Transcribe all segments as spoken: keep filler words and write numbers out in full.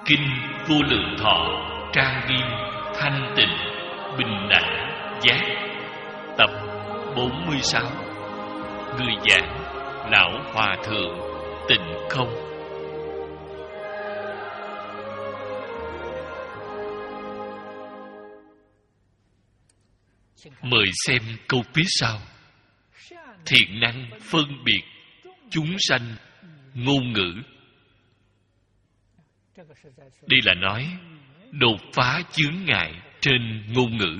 Kinh Vô Lượng Thọ, trang nghiêm, thanh tịnh, bình đẳng, giác. Tập bốn mươi sáu. Người giảng Lão Hòa Thượng Tịnh Không. Mời xem câu phía sau. Thiện năng phân biệt chúng sanh ngôn ngữ. Đây là nói đột phá chướng ngại trên ngôn ngữ.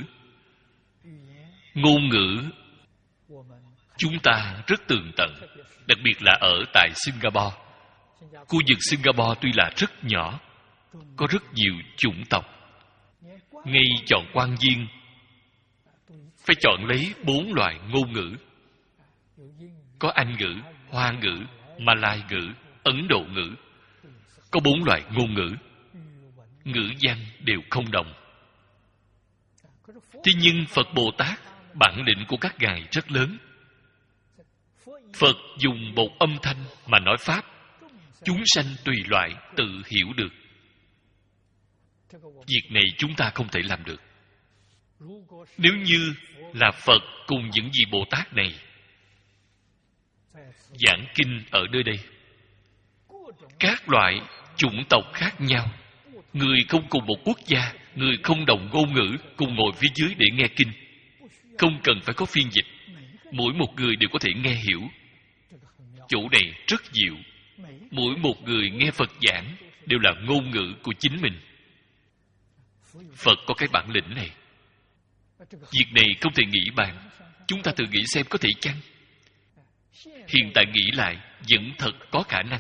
Ngôn ngữ chúng ta rất tường tận, đặc biệt là ở tại Singapore. Khu vực Singapore tuy là rất nhỏ, có rất nhiều chủng tộc. Ngay chọn quan viên phải chọn lấy bốn loại ngôn ngữ. Có Anh ngữ, Hoa ngữ, Malay ngữ, Ấn Độ ngữ. Có bốn loại ngôn ngữ. Ngữ văn đều không đồng. Thế nhưng Phật Bồ Tát, bản lĩnh của các ngài rất lớn. Phật dùng một âm thanh mà nói Pháp, chúng sanh tùy loại tự hiểu được. Việc này chúng ta không thể làm được. Nếu như là Phật cùng những vị Bồ Tát này giảng kinh ở nơi đây, các loại chủng tộc khác nhau, người không cùng một quốc gia, người không đồng ngôn ngữ, cùng ngồi phía dưới để nghe kinh, không cần phải có phiên dịch, mỗi một người đều có thể nghe hiểu. Chỗ này rất diệu. Mỗi một người nghe Phật giảng đều là ngôn ngữ của chính mình. Phật có cái bản lĩnh này. Việc này không thể nghĩ bàn. Chúng ta tự nghĩ xem có thể chăng? Hiện tại nghĩ lại vẫn thật có khả năng.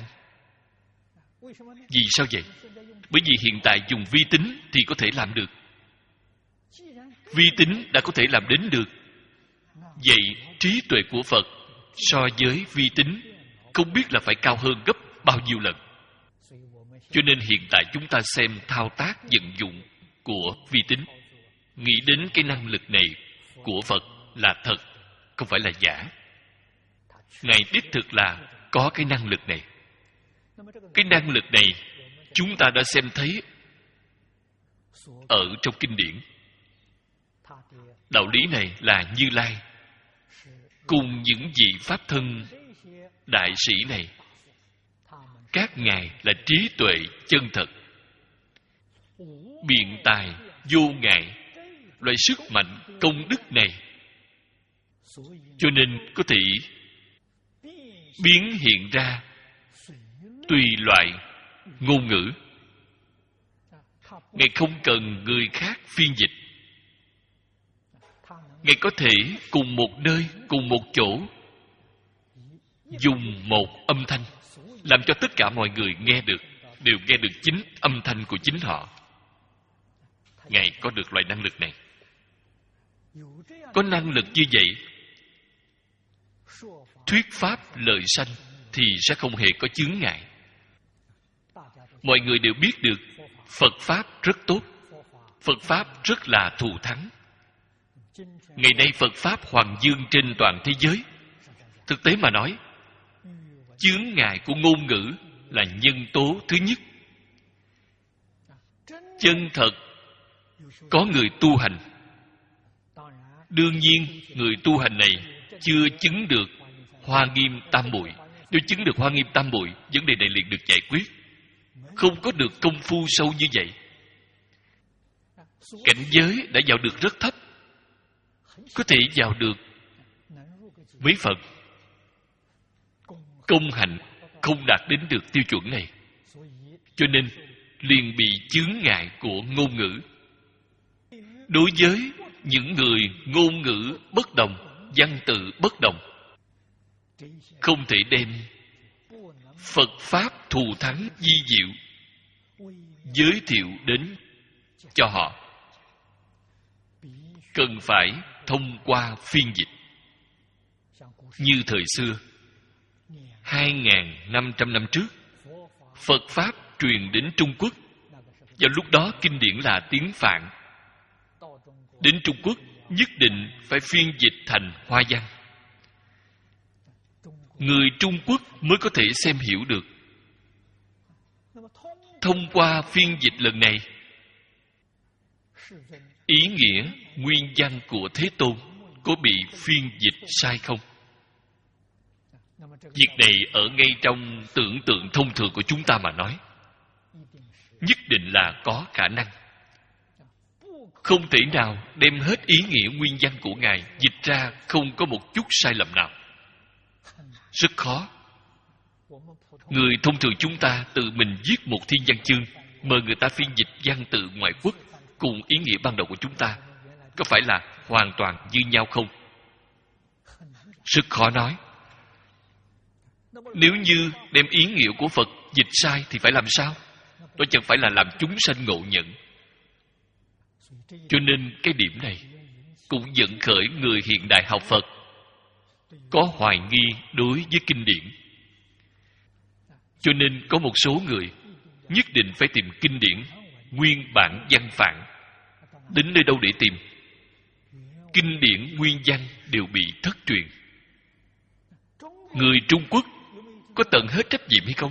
Vì sao vậy? Bởi vì hiện tại dùng vi tính thì có thể làm được. Vi tính đã có thể làm đến được, vậy trí tuệ của Phật so với vi tính không biết là phải cao hơn gấp bao nhiêu lần. Cho nên hiện tại chúng ta xem thao tác vận dụng của vi tính, nghĩ đến cái năng lực này của Phật là thật, không phải là giả. Ngài đích thực là có cái năng lực này. Cái năng lực này chúng ta đã xem thấy ở trong kinh điển. Đạo lý này là Như Lai cùng những vị Pháp thân đại sĩ này, các ngài là trí tuệ chân thật, biện tài vô ngại. Loại sức mạnh công đức này cho nên có thể biến hiện ra tùy loại ngôn ngữ. Ngài không cần người khác phiên dịch. Ngài có thể cùng một nơi, cùng một chỗ dùng một âm thanh làm cho tất cả mọi người nghe được, đều nghe được chính âm thanh của chính họ. Ngài có được loại năng lực này. Có năng lực như vậy, thuyết pháp lợi sanh thì sẽ không hề có chướng ngại. Mọi người đều biết được Phật Pháp rất tốt, Phật Pháp rất là thù thắng. Ngày nay Phật Pháp hoàng dương trên toàn thế giới. Thực tế mà nói, chướng ngại của ngôn ngữ là nhân tố thứ nhất. Chân thật có người tu hành. Đương nhiên người tu hành này chưa chứng được Hoa Nghiêm Tam Muội. Nếu chứng được Hoa Nghiêm Tam Muội, vấn đề này liền được giải quyết. Không có được công phu sâu như vậy, cảnh giới đã vào được rất thấp, có thể vào được mấy phần. Công hạnh không đạt đến được tiêu chuẩn này, cho nên liền bị chướng ngại của ngôn ngữ. Đối với những người ngôn ngữ bất đồng, văn tự bất đồng, không thể đem Phật Pháp thù thắng di diệu giới thiệu đến cho họ. Cần phải thông qua phiên dịch. Như thời xưa, hai nghìn năm trăm năm trước, Phật Pháp truyền đến Trung Quốc. Vào lúc đó kinh điển là tiếng Phạn. Đến Trung Quốc nhất định phải phiên dịch thành Hoa văn. Người Trung Quốc mới có thể xem hiểu được. thông qua phiên dịch lần này, ý nghĩa nguyên văn của Thế Tôn có bị phiên dịch sai không? Việc này ở ngay trong tưởng tượng thông thường của chúng ta mà nói, nhất định là có khả năng. Không thể nào đem hết ý nghĩa nguyên văn của Ngài dịch ra không có một chút sai lầm nào. Rất khó. Người thông thường chúng ta tự mình viết một thiên văn chương, mời người ta phiên dịch văn từ ngoại quốc cùng ý nghĩa ban đầu của chúng ta, có phải là hoàn toàn như nhau không? Rất khó nói. Nếu như đem ý nghĩa của Phật dịch sai thì phải làm sao? Đó chẳng phải là làm chúng sanh ngộ nhận. Cho nên cái điểm này cũng dẫn khởi người hiện đại học Phật có hoài nghi đối với kinh điển. Cho nên có một số người nhất định phải tìm kinh điển nguyên bản văn phạn. Đến nơi đâu để tìm? Kinh điển nguyên văn đều bị thất truyền. Người Trung Quốc có tận hết trách nhiệm hay không?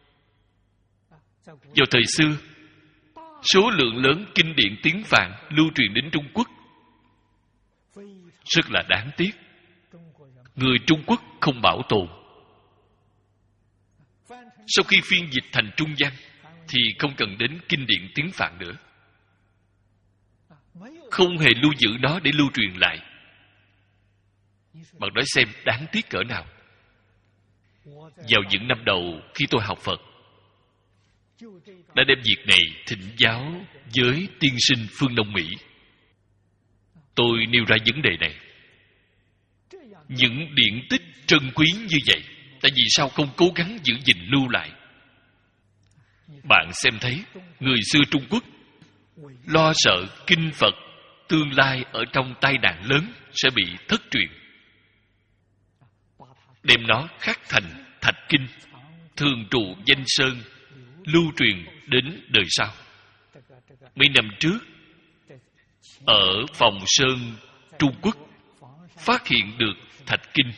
Vào thời xưa, số lượng lớn kinh điển tiếng Phạn lưu truyền đến Trung Quốc. Rất là đáng tiếc. Người Trung Quốc không bảo tồn. Sau khi phiên dịch thành Trung văn thì không cần đến kinh điển tiếng Phạn nữa. Không hề lưu giữ nó để lưu truyền lại. Bạn nói xem đáng tiếc cỡ nào. Vào những năm đầu khi tôi học Phật, đã đem việc này thỉnh giáo với tiên sinh phương Đông Mỹ. Tôi nêu ra vấn đề này. Những điển tích trân quý như vậy, tại vì sao không cố gắng giữ gìn lưu lại? Bạn xem thấy, người xưa Trung Quốc lo sợ kinh Phật tương lai ở trong tai nạn lớn sẽ bị thất truyền, đem nó khắc thành thạch kinh, thường trụ danh sơn, lưu truyền đến đời sau. Mấy năm trước, ở Phòng Sơn, Trung Quốc, phát hiện được thạch kinh.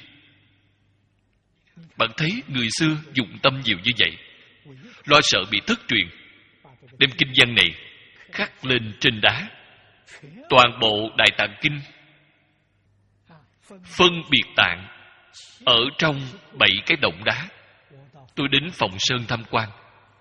Bạn thấy người xưa dụng tâm nhiều như vậy, lo sợ bị thất truyền, đem kinh văn này khắc lên trên đá. Toàn bộ Đại Tạng Kinh phân biệt tạng ở trong bảy cái động đá. Tôi đến Phòng Sơn tham quan,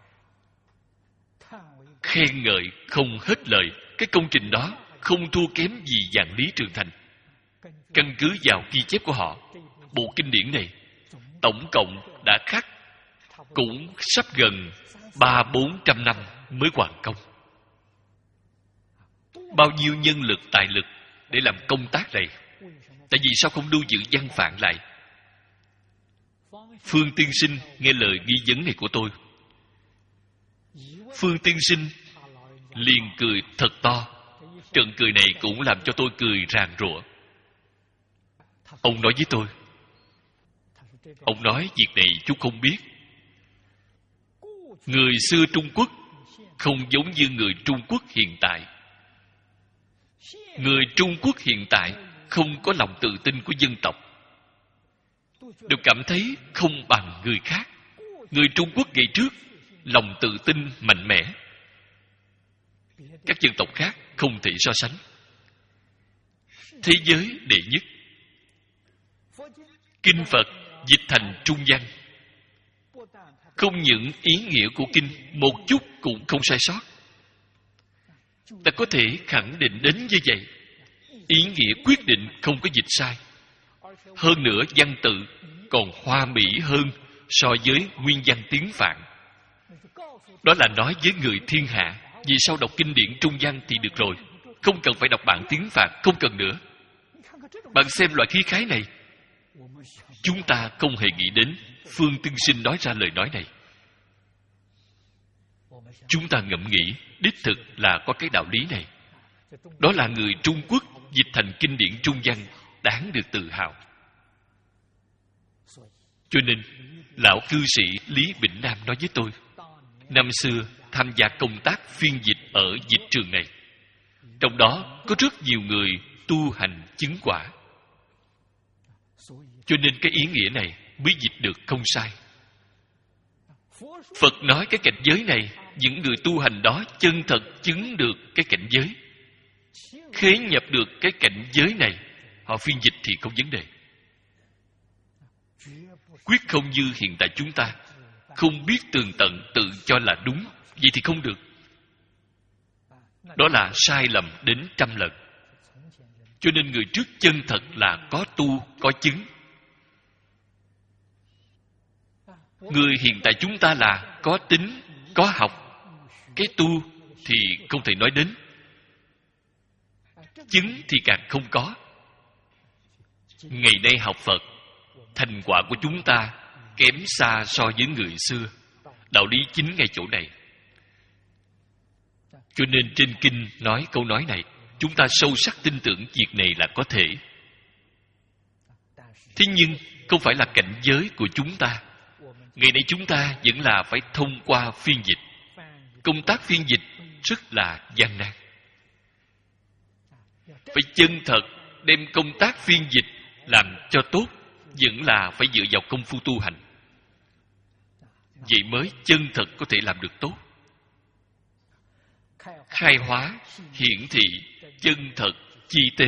khen ngợi không hết lời. Cái công trình đó không thua kém gì Vạn Lý Trường Thành. Căn cứ vào ghi chép của họ, bộ kinh điển này tổng cộng đã khắc cũng sắp gần ba bốn trăm năm mới hoàn công. Bao nhiêu nhân lực tài lực để làm công tác này? Tại vì sao không lưu giữ văn phạn lại? Phương tiên sinh nghe lời nghi vấn này của tôi, Phương tiên sinh liền cười thật to. Trận cười này cũng làm cho tôi cười ràn rụa. Ông nói với tôi, ông nói việc này chú không biết. Người xưa Trung Quốc không giống như người Trung Quốc hiện tại. Người Trung Quốc hiện tại không có lòng tự tin của dân tộc, đều cảm thấy không bằng người khác. Người Trung Quốc ngày trước lòng tự tin mạnh mẽ, các dân tộc khác không thể so sánh. Thế giới đệ nhất. Kinh Phật dịch thành Trung văn, không những ý nghĩa của kinh một chút cũng không sai sót. Ta có thể khẳng định đến như vậy. Ý nghĩa quyết định không có dịch sai. Hơn nữa văn tự còn hoa mỹ hơn so với nguyên văn tiếng Phạn. Đó là nói với người thiên hạ, vì sao đọc kinh điển Trung văn thì được rồi, không cần phải đọc bản tiếng Phạn, không cần nữa. Bạn xem loại khí khái này, chúng ta không hề nghĩ đến Phương tiên sinh nói ra lời nói này. Chúng ta ngẫm nghĩ, đích thực là có cái đạo lý này. Đó là người Trung Quốc dịch thành kinh điển Trung văn đáng được tự hào. Cho nên, lão cư sĩ Lý Bỉnh Nam nói với tôi, năm xưa tham gia công tác phiên dịch ở dịch trường này, trong đó có rất nhiều người tu hành chứng quả. Cho nên cái ý nghĩa này mới dịch được không sai. Phật nói cái cảnh giới này những người tu hành đó chân thật chứng được cái cảnh giới, khế nhập được cái cảnh giới này, họ phiên dịch thì không vấn đề. Quyết không như hiện tại chúng ta, không biết tường tận tự cho là đúng, vậy thì không được. Đó là sai lầm đến trăm lần. Cho nên người trước chân thật là có tu, có chứng. Người hiện tại chúng ta là có tính, có học. Cái tu thì không thể nói đến. Chứng thì càng không có. Ngày nay học Phật, thành quả của chúng ta kém xa so với người xưa. Đạo lý chính ngay chỗ này. Cho nên trên kinh nói câu nói này, chúng ta sâu sắc tin tưởng việc này là có thể. Thế nhưng không phải là cảnh giới của chúng ta. Ngày nay chúng ta vẫn là phải thông qua phiên dịch. Công tác phiên dịch rất là gian nan. Phải chân thật đem công tác phiên dịch làm cho tốt, vẫn là phải dựa vào công phu tu hành. Vậy mới chân thật có thể làm được tốt. Khai hóa, hiển thị, chân thật, chi tế.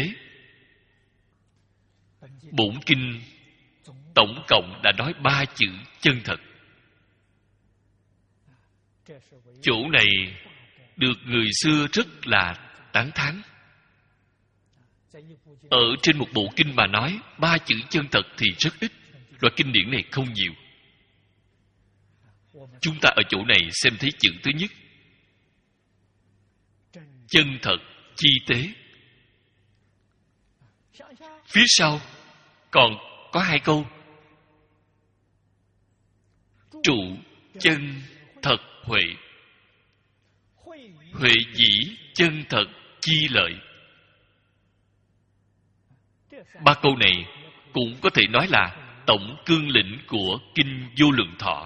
Bổn kinh tổng cộng đã nói ba chữ chân thật. Chỗ này được người xưa rất là tán thán. Ở trên một bộ kinh mà nói ba chữ chân thật thì rất ít. Loại kinh điển này không nhiều. Chúng ta ở chỗ này xem thấy chữ thứ nhất, chân thật, chi tế. Phía sau còn có hai câu, trụ chân thật huệ. Huệ dĩ chân thật chi lợi. Ba câu này cũng có thể nói là tổng cương lĩnh của Kinh Vô Lượng Thọ.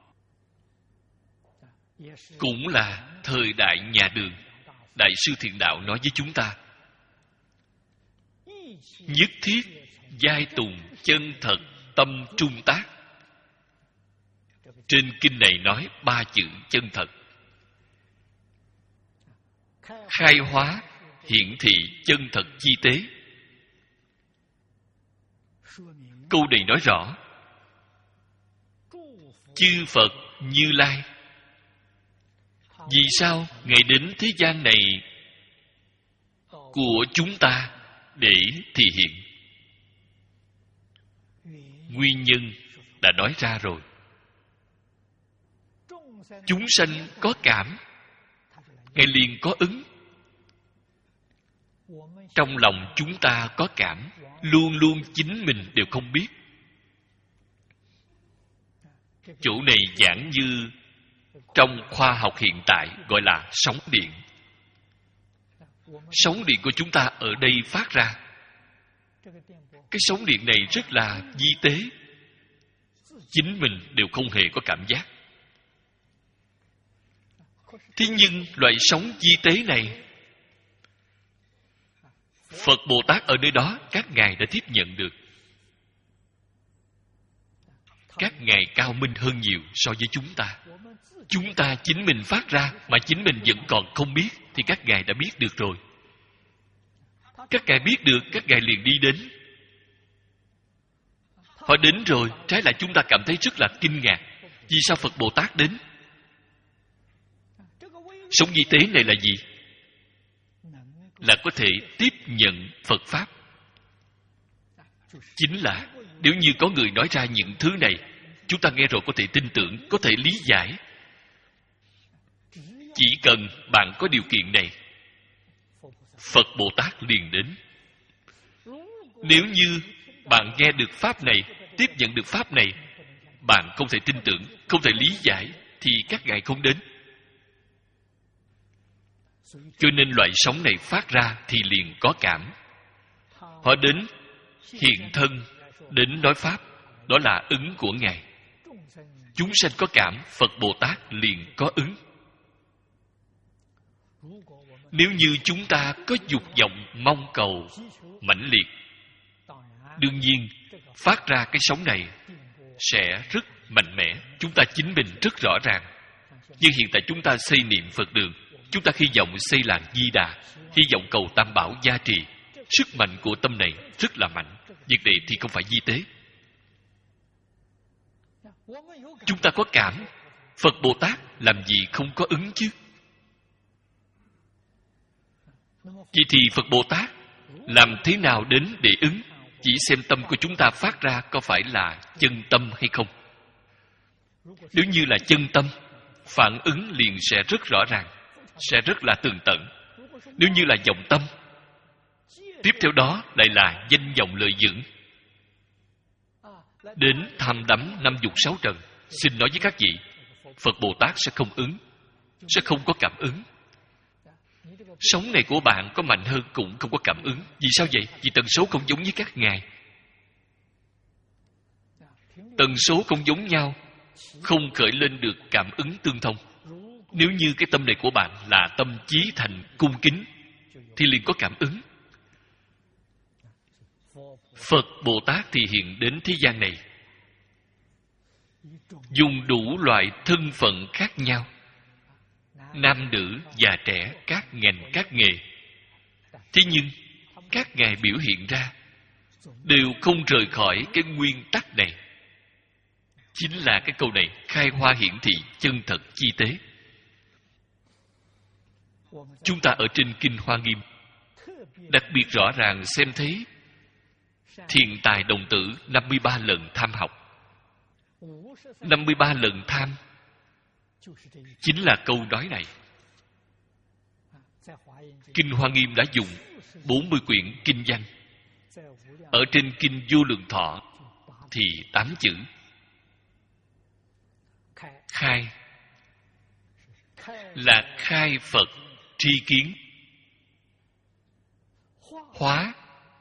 Cũng là thời đại nhà Đường, Đại sư Thiện Đạo nói với chúng ta, nhất thiết giai tùng chân thật tâm trung tác. Trên kinh này nói ba chữ chân thật. Khai hóa, hiển thị chân thật chi tế. Câu này nói rõ chư Phật Như Lai vì sao ngày đến thế gian này của chúng ta để thị hiện. Nguyên nhân đã nói ra rồi. Chúng sanh có cảm, ngay liền có ứng. Trong lòng chúng ta có cảm, luôn luôn chính mình đều không biết. Chỗ này giảng như trong khoa học hiện tại gọi là sóng điện. Sóng điện của chúng ta ở đây phát ra. Cái sóng điện này rất là vi tế. Chính mình đều không hề có cảm giác. Thế nhưng loại sóng vi tế này, Phật Bồ Tát ở nơi đó các ngài đã tiếp nhận được. Các ngài cao minh hơn nhiều so với chúng ta. Chúng ta chính mình phát ra mà chính mình vẫn còn không biết thì các ngài đã biết được rồi. Các ngài biết được, các ngài liền đi đến. Họ đến rồi, trái lại chúng ta cảm thấy rất là kinh ngạc. Vì sao Phật Bồ Tát đến? Sống vi tế này là gì? Là có thể tiếp nhận Phật Pháp. Chính là nếu như có người nói ra những thứ này, chúng ta nghe rồi có thể tin tưởng, có thể lý giải. Chỉ cần bạn có điều kiện này, Phật Bồ Tát liền đến. Nếu như bạn nghe được Pháp này, tiếp nhận được Pháp này, bạn không thể tin tưởng, không thể lý giải, thì các ngài không đến. Cho nên loại sóng này phát ra thì liền có cảm. Họ đến hiện thân, đến nói Pháp, đó là ứng của ngài. Chúng sanh có cảm, Phật Bồ Tát liền có ứng. Nếu như chúng ta có dục vọng mong cầu mãnh liệt, đương nhiên phát ra cái sóng này sẽ rất mạnh mẽ. Chúng ta chính mình rất rõ ràng. Nhưng hiện tại chúng ta xây niệm Phật đường, chúng ta hy vọng xây làng Di Đà, hy vọng cầu Tam Bảo gia trì. Sức mạnh của tâm này rất là mạnh. Việc này thì không phải vi tế. Chúng ta có cảm, Phật Bồ Tát làm gì không có ứng chứ? Vậy thì Phật Bồ Tát làm thế nào đến để ứng? Chỉ xem tâm của chúng ta phát ra có phải là chân tâm hay không. Nếu như là chân tâm, phản ứng liền sẽ rất rõ ràng, sẽ rất là tường tận. Nếu như là vọng tâm, tiếp theo đó lại là danh vọng lợi dưỡng, đến tham đắm năm dục sáu trần. Xin nói với các vị, Phật Bồ Tát sẽ không ứng, sẽ không có cảm ứng. Sống này của bạn có mạnh hơn cũng không có cảm ứng. Vì sao vậy? Vì tần số không giống với các ngài. Tần số không giống nhau, không khởi lên được cảm ứng tương thông. Nếu như cái tâm này của bạn là tâm chí thành cung kính, thì liền có cảm ứng. Phật Bồ Tát thì hiện đến thế gian này, dùng đủ loại thân phận khác nhau, nam nữ, già trẻ, các ngành, các nghề. Thế nhưng, các ngài biểu hiện ra đều không rời khỏi cái nguyên tắc này. Chính là cái câu này, khai hoa hiển thị, chân thật chi tế. Chúng ta ở trên Kinh Hoa Nghiêm đặc biệt rõ ràng xem thấy thiện tài đồng tử năm mươi ba lần tham học. năm mươi ba lần tham chính là câu nói này. Kinh Hoa Nghiêm đã dùng bốn mươi quyển kinh văn. Ở trên Kinh Vô Lượng Thọ thì tám chữ. Khai là khai Phật tri kiến. Hóa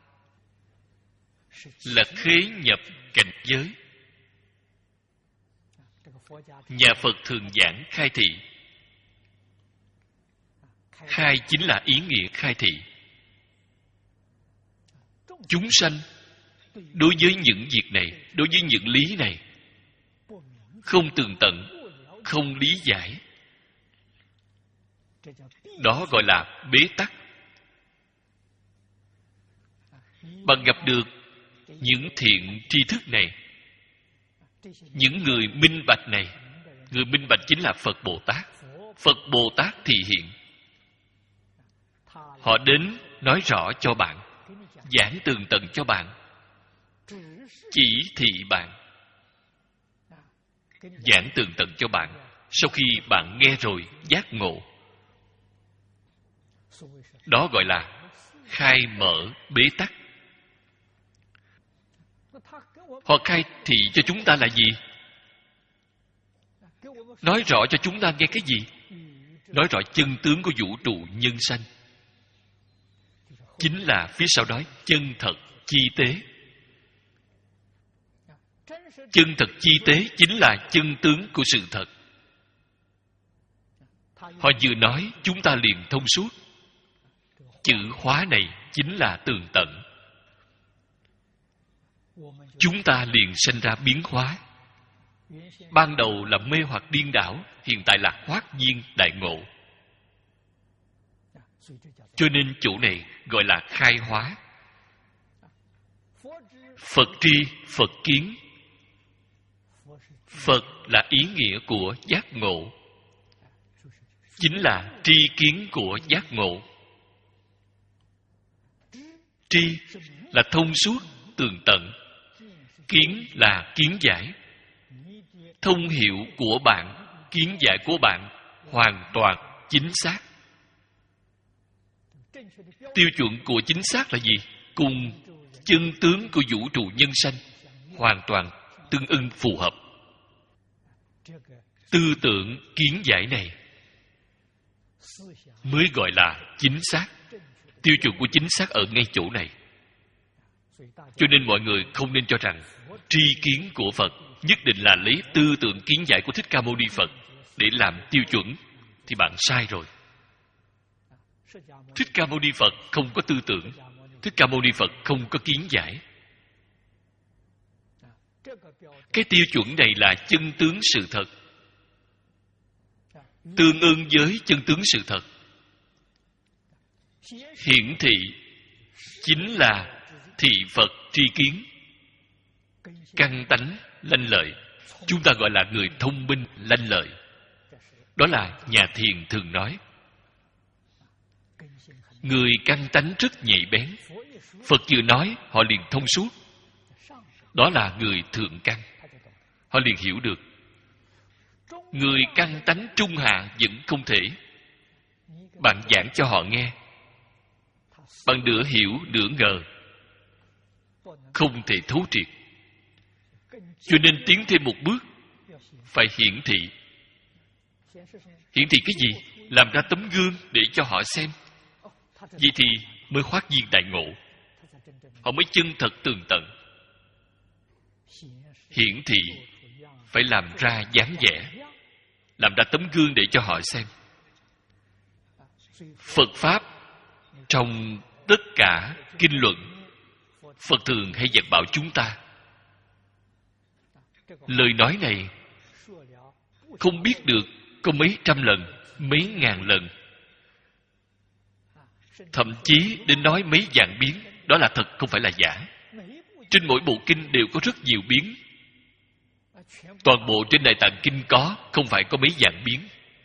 là khế nhập cảnh giới. Nhà Phật thường giảng khai thị. Khai chính là ý nghĩa khai thị. Chúng sanh đối với những việc này, đối với những lý này không tường tận, không lý giải, đó gọi là bế tắc. Bạn gặp được những thiện tri thức này, những người minh bạch này, người minh bạch chính là Phật Bồ Tát. Phật Bồ Tát thị hiện, họ đến nói rõ cho bạn, giảng tường tận cho bạn, chỉ thị bạn, giảng tường tận cho bạn. Sau khi bạn nghe rồi giác ngộ, đó gọi là khai mở bế tắc. Họ khai thị cho chúng ta là gì? Nói rõ cho chúng ta nghe cái gì? Nói rõ chân tướng của vũ trụ nhân sanh. Chính là phía sau đó chân thật chi tế. Chân thật chi tế chính là chân tướng của sự thật. Họ vừa nói, chúng ta liền thông suốt. Chữ hóa này chính là tường tận. Chúng ta liền sinh ra biến hóa. Ban đầu là mê hoặc điên đảo, hiện tại là hoát nhiên đại ngộ. Cho nên chỗ này gọi là khai hóa. Phật tri, Phật kiến. Phật là ý nghĩa của giác ngộ, chính là tri kiến của giác ngộ. Tri là thông suốt, tường tận. Kiến là kiến giải. Thông hiểu của bạn, kiến giải của bạn hoàn toàn chính xác. Tiêu chuẩn của chính xác là gì? Cùng chân tướng của vũ trụ nhân sanh hoàn toàn tương ưng phù hợp. Tư tưởng kiến giải này mới gọi là chính xác. Tiêu chuẩn của chính xác ở ngay chỗ này. Cho nên mọi người không nên cho rằng tri kiến của Phật nhất định là lấy tư tưởng kiến giải của Thích Ca Mâu Ni Phật để làm tiêu chuẩn, thì bạn sai rồi. Thích Ca Mâu Ni Phật không có tư tưởng, Thích Ca Mâu Ni Phật không có kiến giải. Cái tiêu chuẩn này là chân tướng sự thật. tương ưng với chân tướng sự thật. Hiển thị chính là thị Phật tri kiến, căn tánh lanh lợi. Chúng ta gọi là người thông minh lanh lợi. Đó là nhà thiền thường nói. Người căn tánh rất nhạy bén. Phật vừa nói họ liền thông suốt. Đó là người thượng căn. Họ liền hiểu được. Người căn tánh trung hạ vẫn không thể. Bạn giảng cho họ nghe, bạn nửa hiểu nửa ngờ, không thể thấu triệt. Cho nên tiến thêm một bước, phải hiển thị. Hiển thị cái gì? Làm ra tấm gương để cho họ xem. Vậy thì mới phát viên đại ngộ. Họ mới chân thật tường tận. Hiển thị phải làm ra dáng vẻ, làm ra tấm gương để cho họ xem. Phật Pháp trong tất cả kinh luận, Phật thường hay dạy bảo chúng ta. Lời nói này không biết được có mấy trăm lần, mấy ngàn lần, thậm chí đến nói mấy vạn biến. Đó là thật, không phải là giả. Trên mỗi bộ kinh đều có rất nhiều biến. Toàn bộ trên Đại Tạng Kinh có, không phải có mấy vạn biến.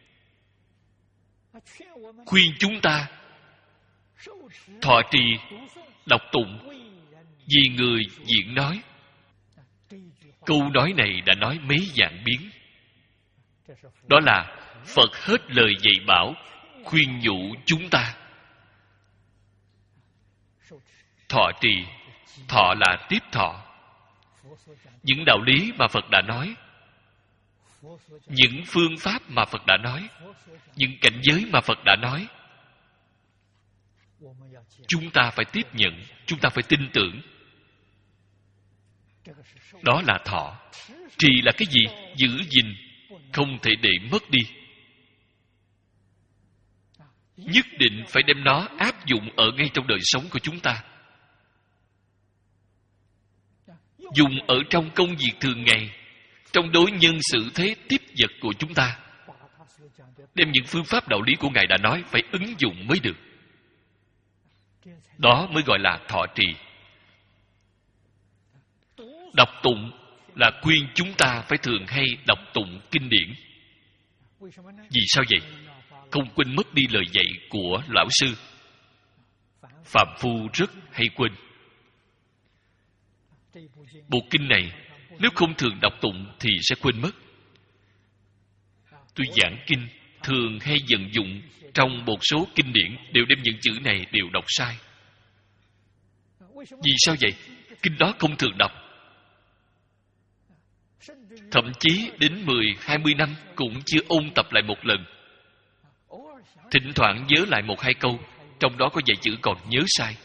Khuyên chúng ta thọ trì, đọc tụng, vì người diễn nói. Câu nói này đã nói mấy vạn biến. Đó là Phật hết lời dạy bảo, khuyên nhủ chúng ta. Thọ trì, thọ là tiếp thọ. Những đạo lý mà Phật đã nói, những phương pháp mà Phật đã nói, những cảnh giới mà Phật đã nói, chúng ta phải tiếp nhận, chúng ta phải tin tưởng. Đó là thọ. Trì là cái gì? Giữ gìn, không thể để mất đi. Nhất định phải đem nó áp dụng ở ngay trong đời sống của chúng ta. Dùng ở trong công việc thường ngày, trong đối nhân xử thế tiếp vật của chúng ta. Đem những phương pháp đạo lý của Ngài đã nói phải ứng dụng mới được. Đó mới gọi là thọ trì. Đọc tụng là khuyên chúng ta phải thường hay đọc tụng kinh điển. Vì sao vậy? Không quên mất đi lời dạy của lão sư. Phạm phu rất hay quên. Bộ kinh này nếu không thường đọc tụng thì sẽ quên mất. Tôi giảng kinh thường hay vận dụng trong một số kinh điển đều đem những chữ này đều đọc sai. Vì sao vậy? Kinh đó không thường đọc. Thậm chí đến mười, hai mươi năm cũng chưa ôn tập lại một lần. Thỉnh thoảng nhớ lại một hai câu, trong đó có vài chữ còn nhớ sai.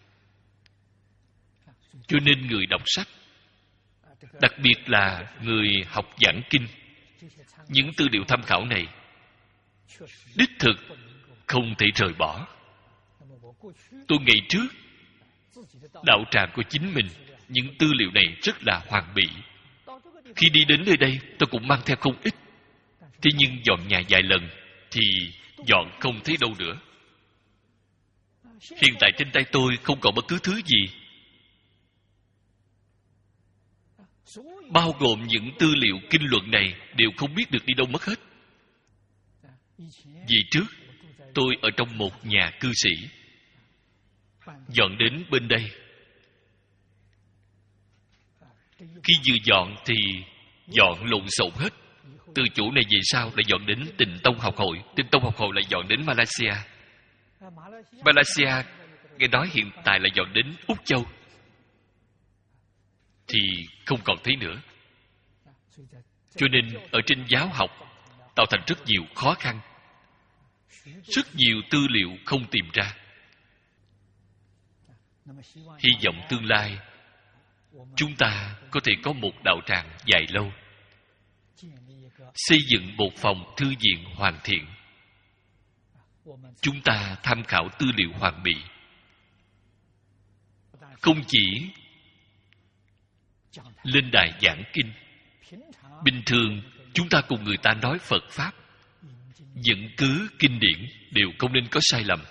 Cho nên người đọc sách, đặc biệt là người học giảng kinh, những tư liệu tham khảo này đích thực không thể rời bỏ. Tôi ngày trước đạo tràng của chính mình, những tư liệu này rất là hoàn bị. Khi đi đến nơi đây tôi cũng mang theo không ít. Thế nhưng dọn nhà vài lần thì dọn không thấy đâu nữa. Hiện tại trên tay tôi không còn bất cứ thứ gì, bao gồm những tư liệu kinh luận này đều không biết được đi đâu mất hết. Vì trước tôi ở trong một nhà cư sĩ, dọn đến bên đây. Khi vừa dọn thì dọn lộn xộn hết. Từ chỗ này về sau lại dọn đến Tịnh Tông học hội, Tịnh Tông học hội lại dọn đến Malaysia, Malaysia nghe nói hiện tại lại dọn đến Úc Châu, thì không còn thấy nữa. Cho nên ở trên giáo học tạo thành rất nhiều khó khăn, rất nhiều tư liệu không tìm ra. Hy vọng tương lai chúng ta có thể có một đạo tràng dài lâu, xây dựng một phòng thư viện hoàn thiện. Chúng ta tham khảo tư liệu hoàn bị, không chỉ lên đài giảng kinh. Bình thường chúng ta cùng người ta nói Phật Pháp, Dẫn cứ kinh điển đều không nên có sai lầm.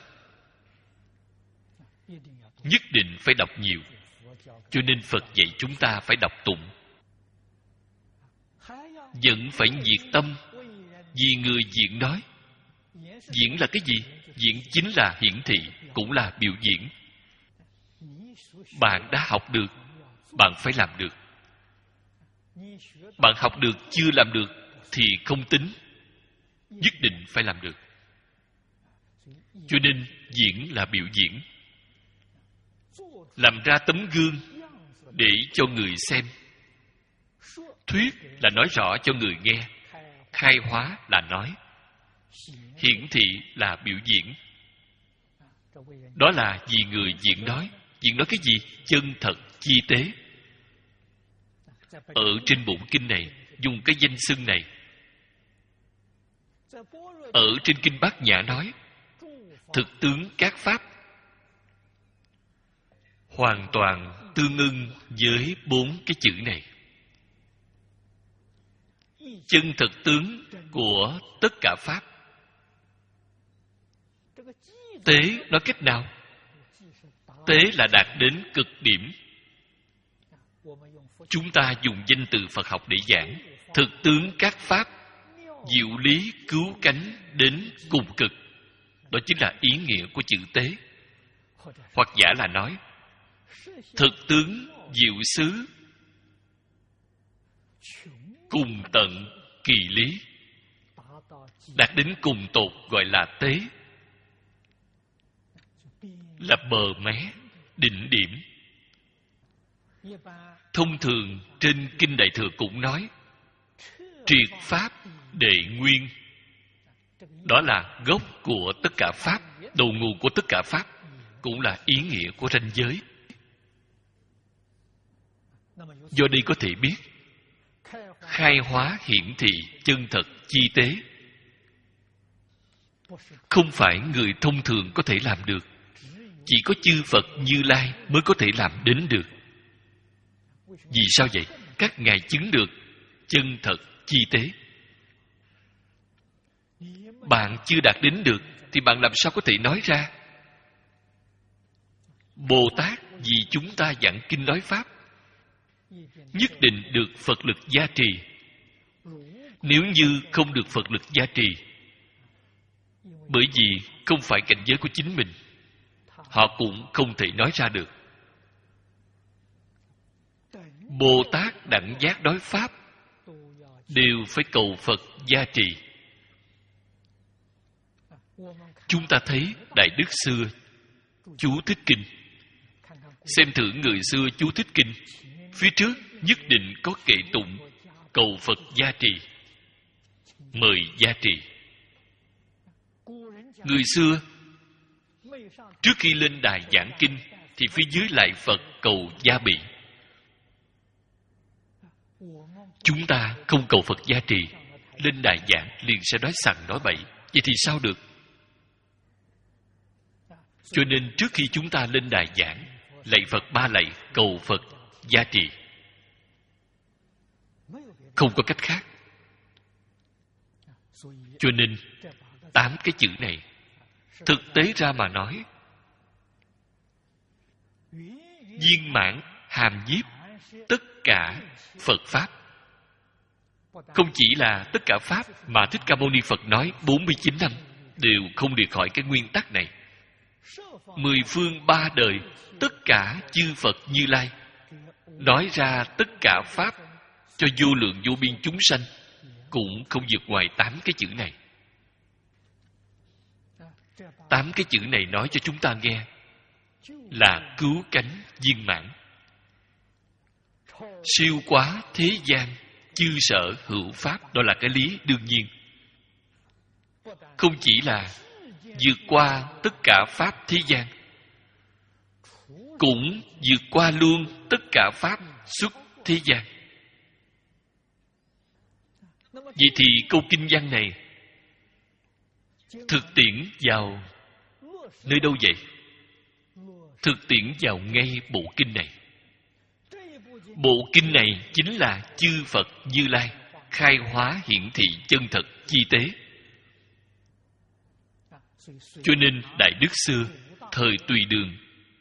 Nhất định phải đọc nhiều. Cho nên Phật dạy chúng ta phải đọc tụng. Vẫn phải nhiệt tâm, vì người diễn nói. Diễn là cái gì? Diễn chính là hiển thị, cũng là biểu diễn. Bạn đã học được, bạn phải làm được. Bạn học được chưa làm được thì không tính, nhất định phải làm được. Cho nên diễn là biểu diễn, làm ra tấm gương để cho người xem. Thuyết là nói rõ cho người nghe. Khai hóa là nói. Hiển thị là biểu diễn. Đó là vì người diễn nói. Diễn nói cái gì? Chân thật, chi tế. Ở trên bổn kinh này dùng cái danh xưng này. Ở trên kinh Bát Nhã nói thực tướng các pháp, hoàn toàn tương ưng với bốn cái chữ này. Chân thật tướng của tất cả pháp. Tế nói cách nào? Tế là đạt đến cực điểm. Chúng ta dùng danh từ Phật học để giảng. Thực tướng các pháp, diệu lý cứu cánh đến cùng cực. Đó chính là ý nghĩa của chữ tế. Hoặc giả là nói thực tướng diệu xứ, cùng tận kỳ lý, đạt đến cùng tột gọi là tế, là bờ mé, đỉnh điểm. Thông thường trên kinh Đại Thừa cũng nói triệt pháp đệ nguyên. Đó là gốc của tất cả pháp, đầu nguồn của tất cả pháp, cũng là ý nghĩa của ranh giới. Do đây có thể biết khai hóa hiển thị chân thật chi tế không phải người thông thường có thể làm được. Chỉ có chư Phật Như Lai mới có thể làm đến được. Vì sao vậy? Các ngài chứng được chân thật chi tế. Bạn chưa đạt đến được thì bạn làm sao có thể nói ra? Bồ Tát vì chúng ta giảng kinh nói pháp, nhất định được Phật lực gia trì. Nếu như không được Phật lực gia trì, bởi vì không phải cảnh giới của chính mình, họ cũng không thể nói ra được. Bồ Tát đẳng giác đối pháp đều phải cầu Phật gia trì. Chúng ta thấy Đại Đức xưa chú thích kinh. Xem thử người xưa chú thích kinh, phía trước nhất định có kệ tụng cầu Phật gia trì, mời gia trì. Người xưa trước khi lên đài giảng kinh thì phía dưới lại Phật cầu gia bị. Chúng ta không cầu Phật gia trì, lên đài giảng liền sẽ nói sằng nói bậy. Vậy thì sao được? Cho nên trước khi chúng ta lên đài giảng, lạy Phật ba lạy, cầu Phật gia trì. Không có cách khác. Cho nên tám cái chữ này thực tế ra mà nói, viên mãn hàm nhiếp tất cả Phật pháp. Không chỉ là tất cả pháp mà Thích Ca Mâu Ni Phật nói bốn mươi chín năm đều không được khỏi cái nguyên tắc này. Mười phương ba đời, tất cả chư Phật Như Lai nói ra tất cả pháp cho vô lượng vô biên chúng sanh, cũng không vượt ngoài tám cái chữ này. Tám cái chữ này nói cho chúng ta nghe là cứu cánh viên mãn, siêu quá thế gian chư sở hữu pháp. Đó là cái lý đương nhiên. Không chỉ là vượt qua tất cả pháp thế gian, cũng vượt qua luôn tất cả pháp xuất thế gian. Vậy thì câu kinh văn này thực tiễn vào nơi đâu vậy? Thực tiễn vào ngay bộ kinh này. Bộ kinh này chính là chư Phật Như Lai khai hóa hiển thị chân thật chi tế. Cho nên Đại Đức xưa, thời Tùy Đường,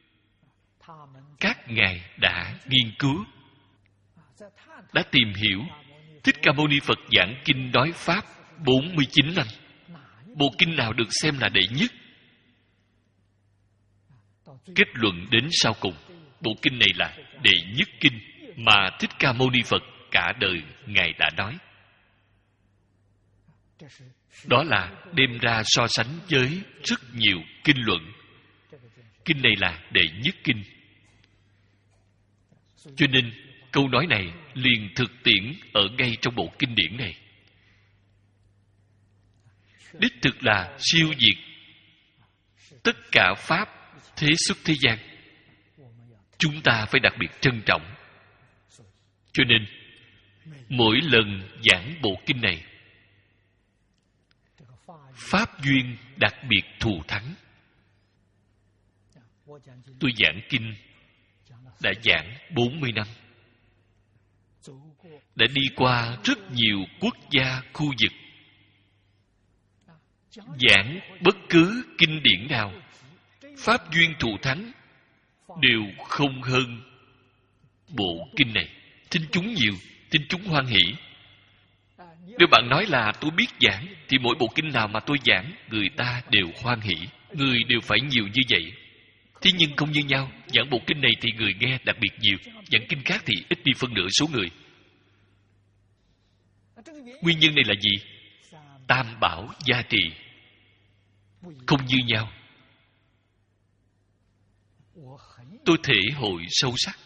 các ngài đã nghiên cứu, đã tìm hiểu Thích Ca Mâu Ni Phật giảng kinh nói Pháp bốn mươi chín năm. Bộ kinh nào được xem là đệ nhất? Kết luận đến sau cùng, bộ kinh này là đệ nhất kinh mà Thích Ca Mâu Ni Phật cả đời ngài đã nói. Đó là đem ra so sánh với rất nhiều kinh luận. Kinh này là đệ nhất kinh. Cho nên câu nói này liền thực tiễn ở ngay trong bộ kinh điển này. Đích thực là siêu diệt tất cả pháp thế xuất thế gian. Chúng ta phải đặc biệt trân trọng. Cho nên mỗi lần giảng bộ kinh này, pháp duyên đặc biệt thù thắng. Tôi giảng kinh đã giảng bốn mươi năm, đã đi qua rất nhiều quốc gia, khu vực. Giảng bất cứ kinh điển nào, pháp duyên thù thắng đều không hơn bộ kinh này. Thính chúng nhiều, thính chúng hoan hỷ. Nếu bạn nói là tôi biết giảng, thì mỗi bộ kinh nào mà tôi giảng, người ta đều hoan hỷ. Người đều phải nhiều như vậy. Thế nhưng không như nhau. Giảng bộ kinh này thì người nghe đặc biệt nhiều, giảng kinh khác thì ít đi phân nửa số người. Nguyên nhân này là gì? Tam bảo gia trì không như nhau. Tôi thể hội sâu sắc.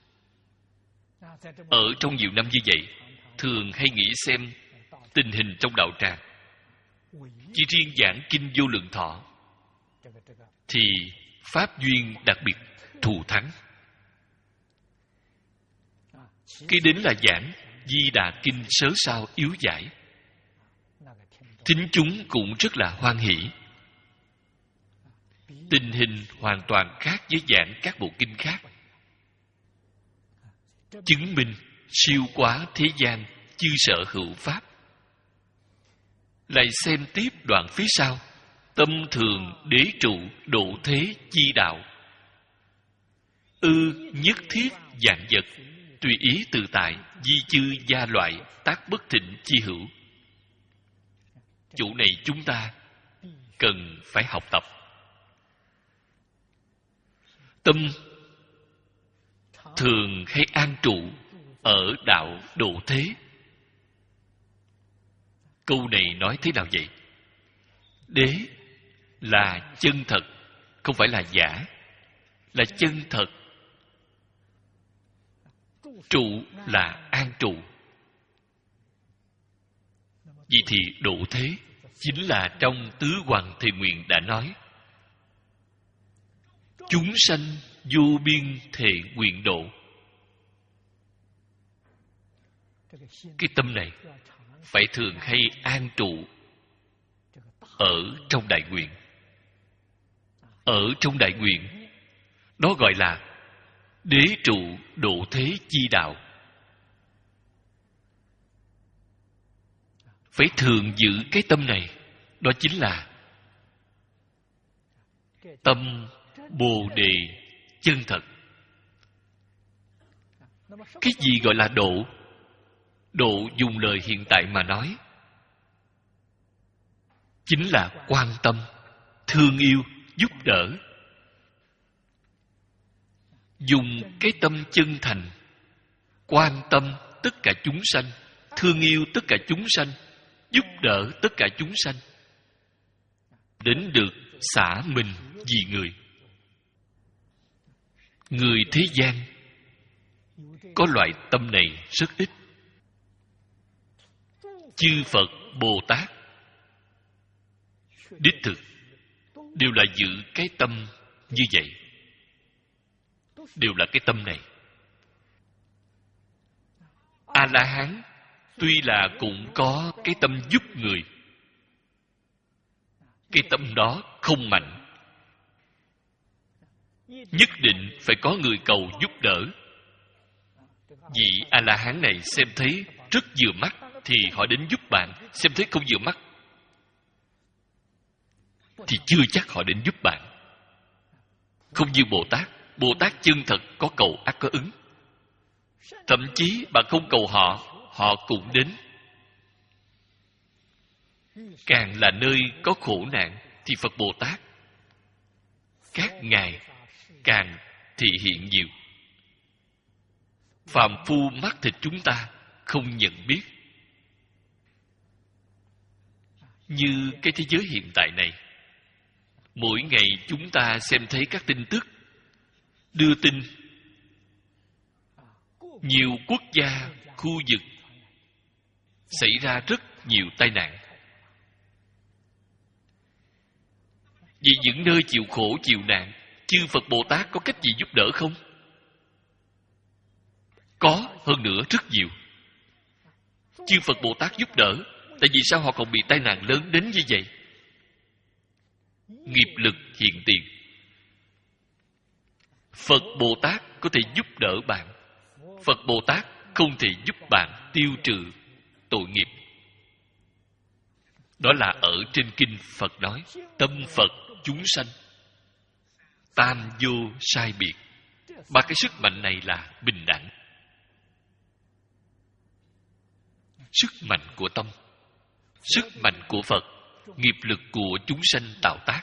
Ở trong nhiều năm như vậy, thường hay nghĩ xem tình hình trong đạo tràng. Chỉ riêng giảng kinh Vô Lượng Thọ thì pháp duyên đặc biệt thù thắng. Cái đến là giảng Di Đà Kinh sớ sao yếu giải, thính chúng cũng rất là hoan hỷ. Tình hình hoàn toàn khác với giảng các bộ kinh khác. Chứng minh siêu quá thế gian chư sở hữu pháp. Lại xem tiếp đoạn phía sau: tâm thường đế trụ độ thế chi đạo, ư nhất thiết dạng vật, tùy ý tự tại, di chư gia loại, tác bất thịnh chi hữu. Chỗ này chúng ta cần phải học tập. Tâm thường hay an trụ ở đạo độ thế. Câu này nói thế nào vậy? Đế là chân thật, không phải là giả, là chân thật. Trụ là an trụ. Vậy thì độ thế chính là trong Tứ Hoàng Thề Nguyện đã nói: chúng sanh vô biên thệ nguyện độ. Cái tâm này phải thường hay an trụ ở trong đại nguyện. Ở trong đại nguyện, đó gọi là đế trụ độ thế chi đạo. Phải thường giữ cái tâm này. Đó chính là tâm Bồ Đề chân thật. Cái gì gọi là độ? Độ dùng lời hiện tại mà nói, chính là quan tâm, thương yêu, giúp đỡ. Dùng cái tâm chân thành, quan tâm tất cả chúng sanh, thương yêu tất cả chúng sanh, giúp đỡ tất cả chúng sanh, đến được xả mình vì người. Người thế gian có loại tâm này rất ít. Chư Phật, Bồ Tát đích thực đều là giữ cái tâm như vậy. Đều là cái tâm này. A-la-hán tuy là cũng có cái tâm giúp người, cái tâm đó không mạnh. Nhất định phải có người cầu giúp đỡ. Vị A-la-hán này xem thấy rất vừa mắt thì họ đến giúp bạn, xem thấy không vừa mắt thì chưa chắc họ đến giúp bạn. Không như Bồ Tát. Bồ Tát chân thật có cầu ắt có ứng. Thậm chí bạn không cầu họ, họ cũng đến. Càng là nơi có khổ nạn thì Phật Bồ Tát các ngài càng thị hiện nhiều. Phàm phu mắt thịt chúng ta không nhận biết. Như cái thế giới hiện tại này, mỗi ngày chúng ta xem thấy các tin tức đưa tin nhiều quốc gia, khu vực xảy ra rất nhiều tai nạn. Vì những nơi chịu khổ chịu nạn, chư Phật Bồ Tát có cách gì giúp đỡ không? Có, hơn nữa rất nhiều. Chư Phật Bồ Tát giúp đỡ. Tại vì sao họ còn bị tai nạn lớn đến như vậy? Nghiệp lực hiện tiền. Phật Bồ Tát có thể giúp đỡ bạn. Phật Bồ Tát không thể giúp bạn tiêu trừ tội nghiệp. Đó là ở trên kinh Phật nói, tâm Phật chúng sanh tam vô sai biệt. Ba cái sức mạnh này là bình đẳng. Sức mạnh của tâm, sức mạnh của Phật, nghiệp lực của chúng sanh tạo tác.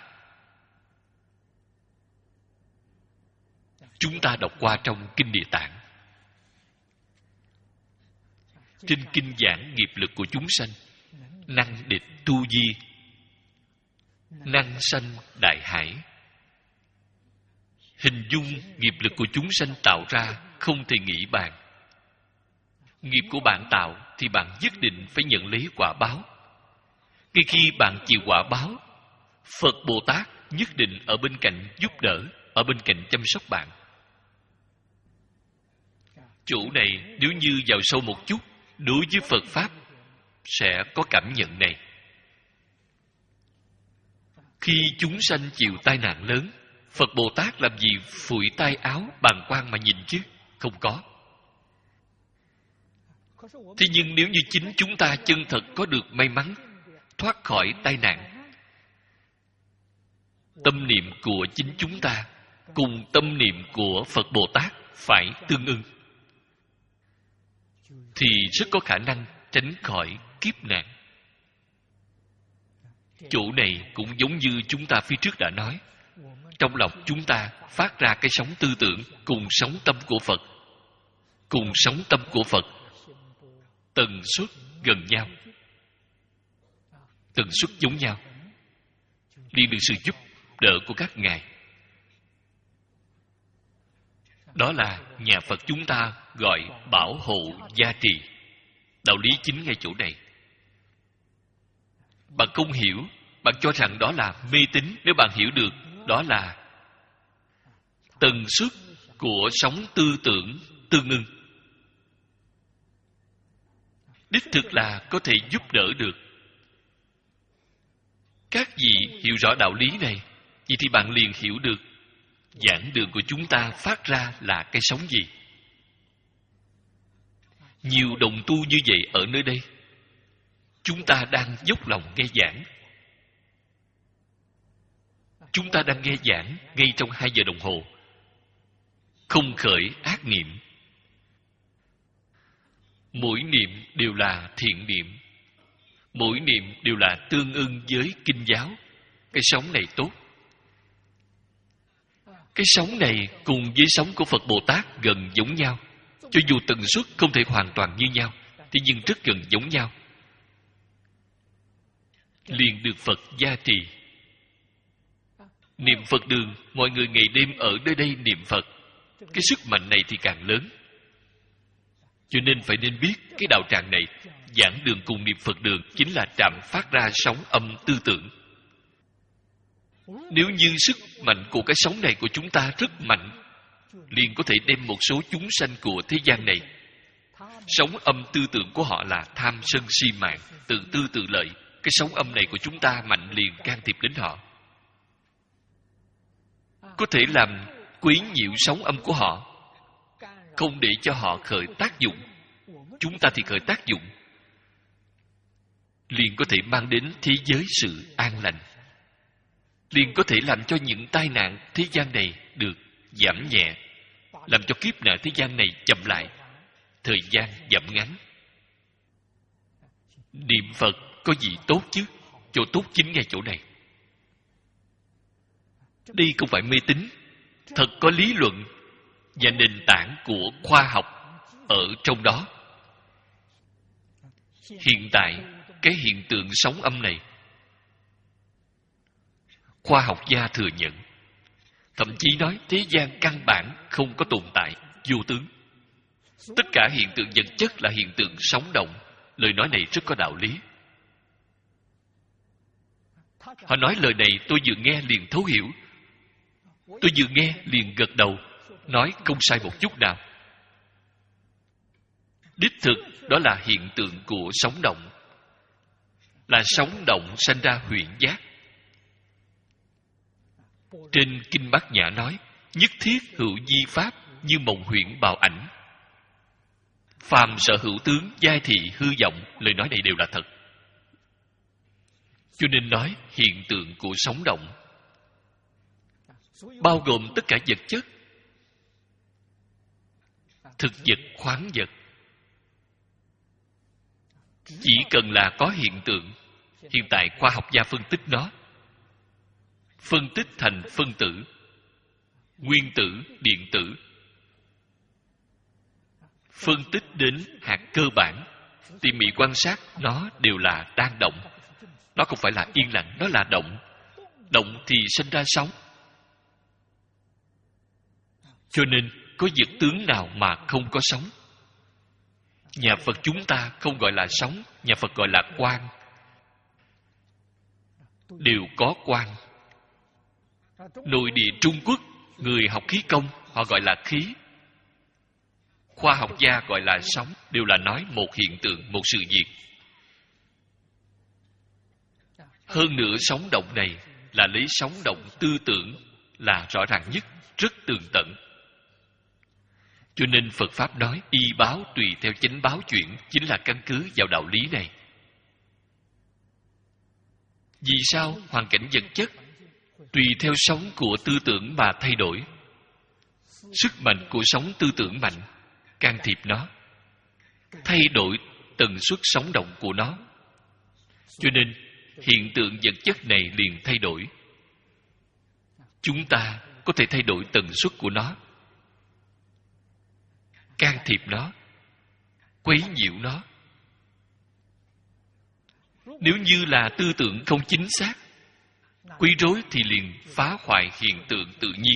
Chúng ta đọc qua trong Kinh Địa Tạng. Trên kinh giảng nghiệp lực của chúng sanh, năng địch tu di, năng sanh đại hải. Hình dung nghiệp lực của chúng sanh tạo ra không thể nghĩ bàn. Nghiệp của bạn tạo thì bạn nhất định phải nhận lấy quả báo. Ngay khi bạn chịu quả báo, Phật Bồ Tát nhất định ở bên cạnh giúp đỡ, ở bên cạnh chăm sóc bạn. Chỗ này nếu như vào sâu một chút, đối với Phật Pháp sẽ có cảm nhận này. Khi chúng sanh chịu tai nạn lớn, Phật Bồ Tát làm gì phủi tay áo bàng quan mà nhìn chứ? Không có. Thế nhưng nếu như chính chúng ta chân thật có được may mắn thoát khỏi tai nạn, tâm niệm của chính chúng ta cùng tâm niệm của Phật Bồ Tát phải tương ưng, thì rất có khả năng tránh khỏi kiếp nạn. Chỗ này cũng giống như chúng ta phía trước đã nói. Trong lòng chúng ta phát ra cái sóng tư tưởng cùng sóng tâm của Phật. Cùng sóng tâm của Phật, tần suất gần nhau, tần suất giống nhau, liền được sự giúp đỡ của các ngài. Đó là nhà Phật chúng ta gọi bảo hộ gia trì. Đạo lý chính ngay chỗ này. Bạn không hiểu, bạn cho rằng đó là mê tín. Nếu bạn hiểu được, đó là tần suất của sóng tư tưởng tương ưng. Đích thực là có thể giúp đỡ được. Các vị hiểu rõ đạo lý này, vậy thì bạn liền hiểu được giảng đường của chúng ta phát ra là cái sóng gì. Nhiều đồng tu như vậy ở nơi đây, chúng ta đang dốc lòng nghe giảng. Chúng ta đang nghe giảng ngay trong hai giờ đồng hồ, không khởi ác niệm. Mỗi niệm đều là thiện niệm, mỗi niệm đều là tương ưng với kinh giáo. Cái sóng này tốt. Cái sóng này cùng với sóng của Phật Bồ Tát gần giống nhau. Cho dù tần suất không thể hoàn toàn như nhau, thế nhưng rất gần giống nhau. Liền được Phật gia trì. Niệm Phật đường, mọi người ngày đêm ở nơi đây niệm Phật. Cái sức mạnh này thì càng lớn. Cho nên phải nên biết cái đạo tràng này, giảng đường cùng niệm Phật đường chính là trạm phát ra sóng âm tư tưởng. Nếu như sức mạnh của cái sóng này của chúng ta rất mạnh, liền có thể đem một số chúng sanh của thế gian này, sóng âm tư tưởng của họ là tham sân si mạng, tự tư tự lợi. Cái sóng âm này của chúng ta mạnh liền can thiệp đến họ, có thể làm quấy nhiễu sóng âm của họ, không để cho họ khởi tác dụng. Chúng ta thì khởi tác dụng, liền có thể mang đến thế giới sự an lành. liền có thể làm cho những tai nạn thế gian này được giảm nhẹ, làm cho kiếp nạn thế gian này chậm lại, thời gian giảm ngắn. Niệm Phật có gì tốt chứ? Chỗ tốt chính ngay chỗ này. Đây không phải mê tín, thật có lý luận và nền tảng của khoa học ở trong đó. Hiện tại, cái hiện tượng sóng âm này, khoa học gia thừa nhận, thậm chí nói thế gian căn bản không có tồn tại, vô tướng. Tất cả hiện tượng vật chất là hiện tượng sống động. Lời nói này rất có đạo lý. Họ nói lời này tôi vừa nghe liền thấu hiểu. Tôi vừa nghe liền gật đầu, nói không sai một chút nào. Đích thực đó là hiện tượng của sống động, là sống động sanh ra huyễn giác. Trên Kinh Bát Nhã nói, nhất thiết hữu di pháp như mộng huyễn bào ảnh. Phàm sở hữu tướng, giai thị, hư vọng. Lời nói này đều là thật. Cho nên nói hiện tượng của sống động bao gồm tất cả vật chất, thực vật, khoáng vật. Chỉ cần là có hiện tượng, hiện tại khoa học gia phân tích nó, phân tích thành phân tử, nguyên tử, điện tử, phân tích đến hạt cơ bản, tỉ mỉ quan sát, nó đều là đang động. Nó không phải là yên lặng, nó là động. Động thì sinh ra sóng. Cho nên có vật tướng nào mà không có sóng? Nhà Phật chúng ta không gọi là sóng, nhà Phật gọi là quang. Đều có quang. Nội địa Trung Quốc, người học khí công, họ gọi là khí. Khoa học gia gọi là sóng, đều là nói một hiện tượng, một sự việc. Hơn nữa sóng động này là lấy sóng động tư tưởng là rõ ràng nhất, rất tường tận. Cho nên Phật Pháp nói y báo tùy theo chánh báo chuyển, chính là căn cứ vào đạo lý này. Vì sao hoàn cảnh vật chất tùy theo sóng của tư tưởng mà thay đổi? Sức mạnh của sóng tư tưởng mạnh, can thiệp nó, thay đổi tần suất sóng động của nó. Cho nên hiện tượng vật chất này liền thay đổi. Chúng ta có thể thay đổi tần suất của nó, can thiệp nó, quấy nhiễu nó. Nếu như là tư tưởng không chính xác, quấy rối thì liền phá hoại hiện tượng tự nhiên.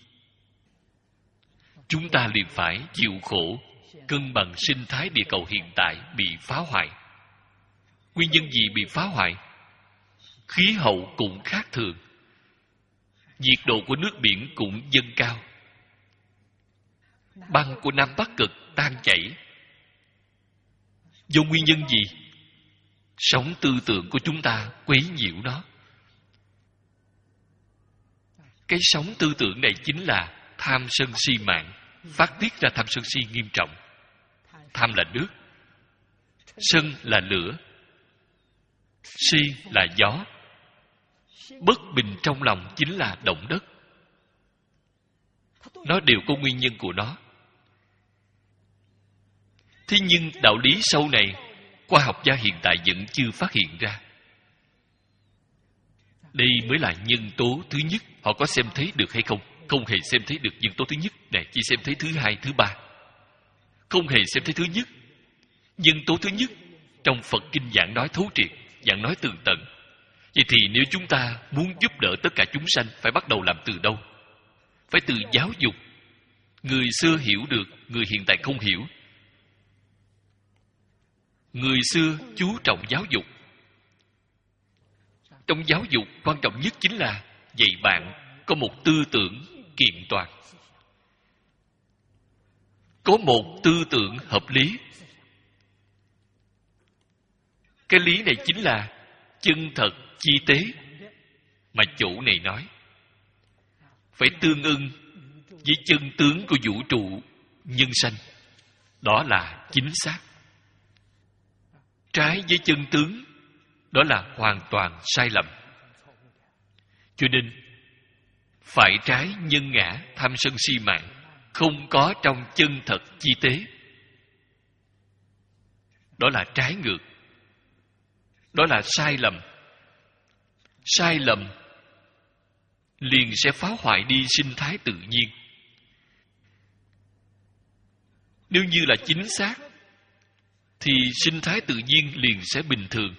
Chúng ta liền phải chịu khổ, cân bằng sinh thái địa cầu hiện tại bị phá hoại. Nguyên nhân gì bị phá hoại? Khí hậu cũng khác thường, nhiệt độ của nước biển cũng dâng cao, băng của Nam Bắc Cực tan chảy. Do nguyên nhân gì? Sóng tư tưởng của chúng ta quấy nhiễu nó. Cái sóng tư tưởng này chính là tham sân si mạng, phát tiết ra tham sân si nghiêm trọng. Tham là nước, sân là lửa, si là gió. Bất bình trong lòng chính là động đất. Nó đều có nguyên nhân của nó. Thế nhưng đạo lý sâu này, khoa học gia hiện tại vẫn chưa phát hiện ra. Đây mới là nhân tố thứ nhất. Họ có xem thấy được hay không? Không hề xem thấy được nhân tố thứ nhất này, chỉ xem thấy thứ hai, thứ ba. Không hề xem thấy thứ nhất. Nhân tố thứ nhất trong Phật Kinh giảng nói thấu triệt, giảng nói tường tận. Vậy thì nếu chúng ta muốn giúp đỡ tất cả chúng sanh, phải bắt đầu làm từ đâu? Phải từ giáo dục. Người xưa hiểu được, người hiện tại không hiểu. Người xưa chú trọng giáo dục. Trong giáo dục quan trọng nhất chính là dạy bạn có một tư tưởng kiện toàn, có một tư tưởng hợp lý. Cái lý này chính là chân thật chi tế mà chỗ này nói. Phải tương ưng với chân tướng của vũ trụ nhân sanh. Đó là chính xác. Trái với chân tướng, đó là hoàn toàn sai lầm. Cho nên phải trái nhân ngã tham sân si mạng không có trong chân thật chi tế. Đó là trái ngược. Đó là sai lầm. Sai lầm liền sẽ phá hoại đi sinh thái tự nhiên. Nếu như là chính xác thì sinh thái tự nhiên liền sẽ bình thường.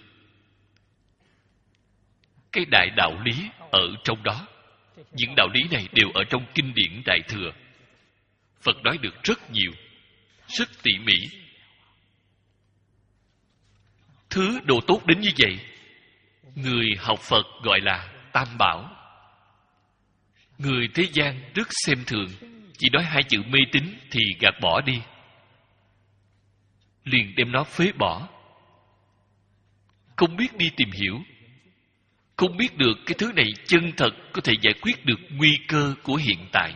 Cái đại đạo lý ở trong đó. Những đạo lý này đều ở trong kinh điển Đại Thừa. Phật nói được rất nhiều, rất tỉ mỉ. Thứ đồ tốt đến như vậy, người học Phật gọi là Tam Bảo. Người thế gian rất xem thường, chỉ nói hai chữ mê tín thì gạt bỏ đi, liền đem nó phế bỏ. Không biết đi tìm hiểu, không biết được cái thứ này chân thật có thể giải quyết được nguy cơ của hiện tại,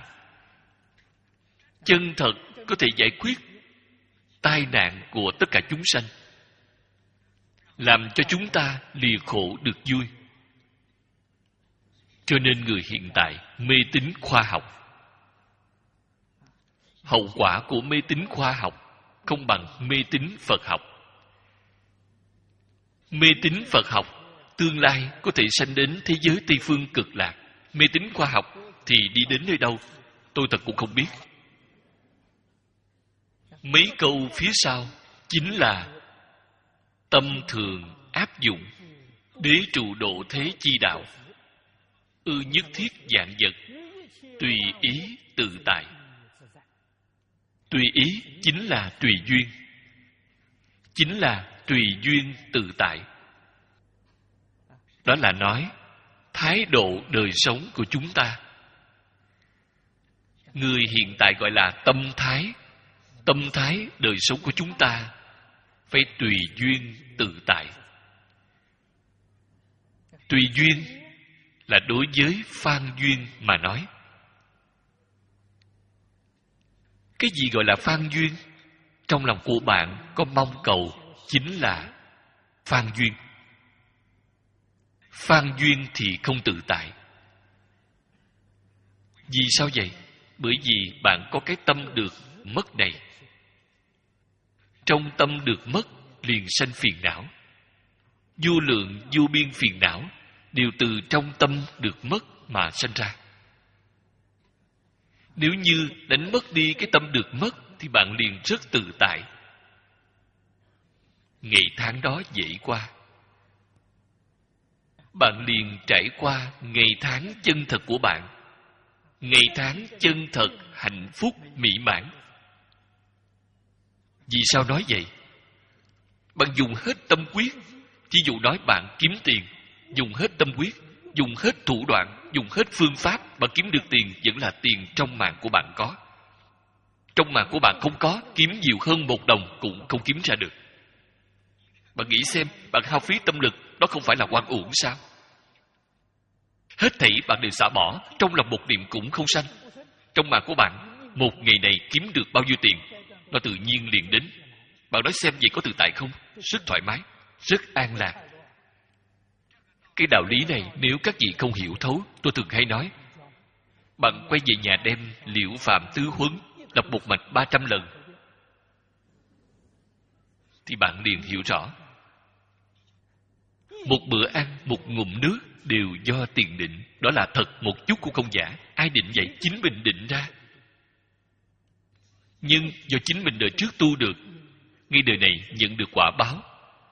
chân thật có thể giải quyết tai nạn của tất cả chúng sanh, làm cho chúng ta lìa khổ được vui. Cho nên người hiện tại mê tín khoa học. Hậu quả của mê tín khoa học không bằng mê tín Phật học. Mê tín Phật học tương lai có thể sanh đến thế giới Tây Phương cực lạc. Mê tín khoa học thì đi đến nơi đâu, tôi thật cũng không biết. Mấy câu phía sau chính là tâm thường áp dụng, đế trụ độ thế chi đạo, ư nhất thiết vạn vật, tùy ý tự tại. Tùy ý chính là tùy duyên, chính là tùy duyên tự tại. Đó là nói thái độ đời sống của chúng ta. Người hiện tại gọi là tâm thái. Tâm thái đời sống của chúng ta phải tùy duyên tự tại. Tùy duyên là đối với phan duyên mà nói. Cái gì gọi là phan duyên? Trong lòng của bạn có mong cầu chính là phan duyên. Phan duyên thì không tự tại. Vì sao vậy? Bởi vì bạn có cái tâm được mất này. Trong tâm được mất liền sanh phiền não. Vô lượng vô biên phiền não đều từ trong tâm được mất mà sanh ra. Nếu như đánh mất đi cái tâm được mất thì bạn liền rất tự tại. Ngày tháng đó dễ qua. Bạn liền trải qua ngày tháng chân thật của bạn. Ngày tháng chân thật, hạnh phúc, mỹ mãn. Vì sao nói vậy? Bạn dùng hết tâm quyết. Ví dụ nói bạn kiếm tiền, dùng hết tâm quyết, dùng hết thủ đoạn, dùng hết phương pháp, bạn kiếm được tiền vẫn là tiền trong mạng của bạn có. Trong mạng của bạn không có, kiếm nhiều hơn một đồng cũng không kiếm ra được. Bạn nghĩ xem, bạn hao phí tâm lực, đó không phải là oan uổng sao? Hết thảy bạn đều xả bỏ, trong lòng một niệm cũng không sanh. Trong mạng của bạn, một ngày này kiếm được bao nhiêu tiền, nó tự nhiên liền đến. Bạn nói xem vậy có tự tại không? Rất thoải mái, rất an lạc. Cái đạo lý này nếu các vị không hiểu thấu, tôi thường hay nói, bạn quay về nhà đem Liễu Phạm Tứ Huấn đọc một mạch ba trăm lần thì bạn liền hiểu rõ. Một bữa ăn, một ngụm nước đều do tiền định. Đó là thật một chút cũng không giả. Ai định vậy? Chính mình định ra. Nhưng do chính mình đời trước tu được, ngay đời này nhận được quả báo.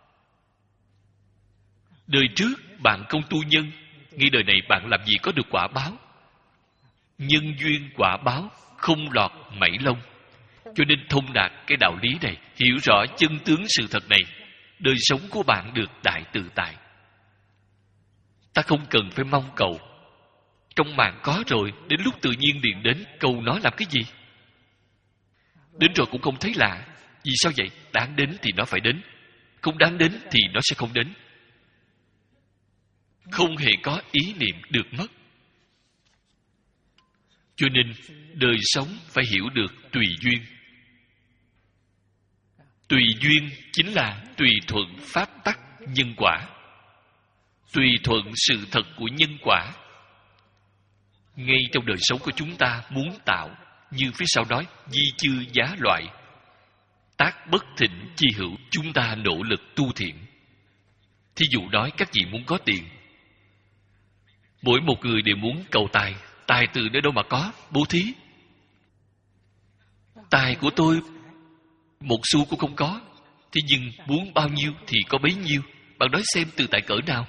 Đời trước bạn không tu nhân, ngay đời này bạn làm gì có được quả báo. Nhân duyên quả báo không lọt mảy lông. Cho nên thông đạt cái đạo lý này, hiểu rõ chân tướng sự thật này, đời sống của bạn được đại tự tại. Ta không cần phải mong cầu. Trong mạng có rồi, đến lúc tự nhiên liền đến, cầu nó làm cái gì? Đến rồi cũng không thấy lạ. Vì sao vậy? Đáng đến thì nó phải đến, không đáng đến thì nó sẽ không đến. Không hề có ý niệm được mất. Cho nên đời sống phải hiểu được tùy duyên. Tùy duyên chính là tùy thuận pháp tắc nhân quả. Tùy thuận sự thật của nhân quả. Ngay trong đời sống của chúng ta muốn tạo, như phía sau nói, di chư giá loại, tác bất thịnh chi hữu, chúng ta nỗ lực tu thiện. Thí dụ nói các vị muốn có tiền, mỗi một người đều muốn cầu tài. Tài từ nơi đâu mà có? Bố thí. Tài của tôi một xu cũng không có, thế nhưng muốn bao nhiêu thì có bấy nhiêu. Bạn nói xem từ tại cỡ nào?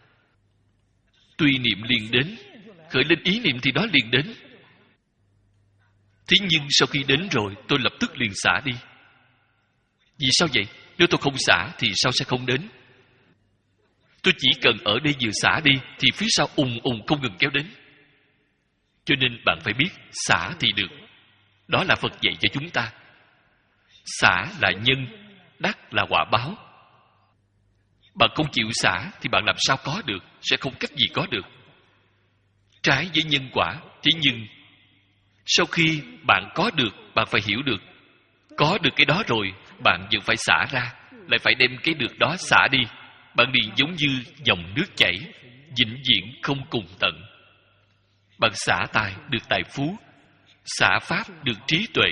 Tùy niệm liền đến, khởi lên ý niệm thì đó liền đến. Thế nhưng sau khi đến rồi, tôi lập tức liền xả đi. Vì sao vậy? Nếu tôi không xả thì sao sẽ không đến? Tôi chỉ cần ở đây vừa xả đi thì phía sau ùng ùng không ngừng kéo đến. Cho nên bạn phải biết xả thì được. Đó là Phật dạy cho chúng ta. Xả là nhân, đắc là quả báo. Bạn không chịu xả thì bạn làm sao có được? Sẽ không cách gì có được. Trái với nhân quả. Thế nhưng sau khi bạn có được, bạn phải hiểu được, có được cái đó rồi, bạn vẫn phải xả ra, lại phải đem cái được đó xả đi. Bạn liền giống như dòng nước chảy, vĩnh viễn không cùng tận. Bạn xả tài được tài phú, xả pháp được trí tuệ,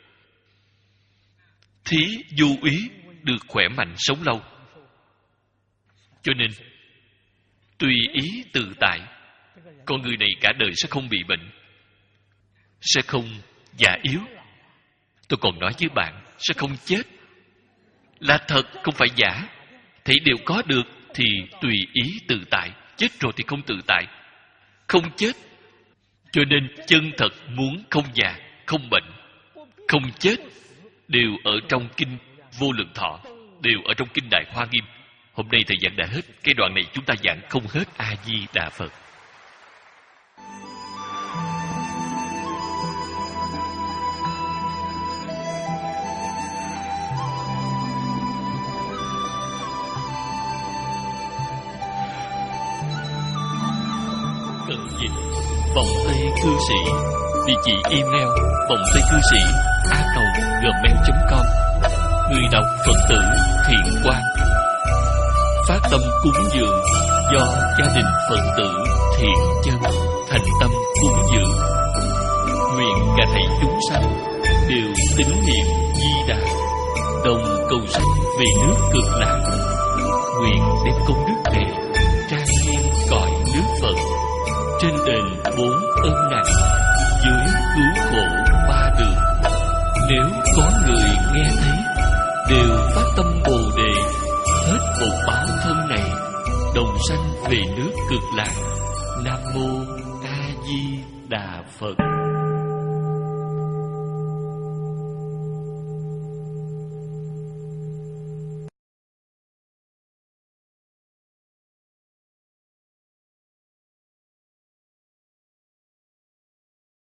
thí vô úy được khỏe mạnh sống lâu. Cho nên tùy ý tự tại, con người này cả đời sẽ không bị bệnh, sẽ không già yếu. Tôi còn nói với bạn, sẽ không chết. Là thật, không phải giả. Thấy đều có được thì tùy ý tự tại. Chết rồi thì không tự tại, không chết. Cho nên chân thật muốn không già, không bệnh, không chết đều ở trong kinh Vô Lượng Thọ, đều ở trong kinh Đại Hoa Nghiêm. Hôm nay thời gian đã hết, cái đoạn này chúng ta giảng không hết. A Di Đà Phật. Cần dịch vòng tây cư sĩ, địa chỉ email vòng tây cư sĩ a còng gmail chấm com. Người đọc Phật tử Thiện Quang. Phát tâm cúng dường do gia đình Phật tử Thiện Chân thành tâm cúng dường. Nguyện cả thảy chúng sanh đều tín niệm Di Đà, đồng cầu sanh về nước Cực Lạc. Nguyện đem công đức này trang nghiêm cõi nước Phật trên đền bốn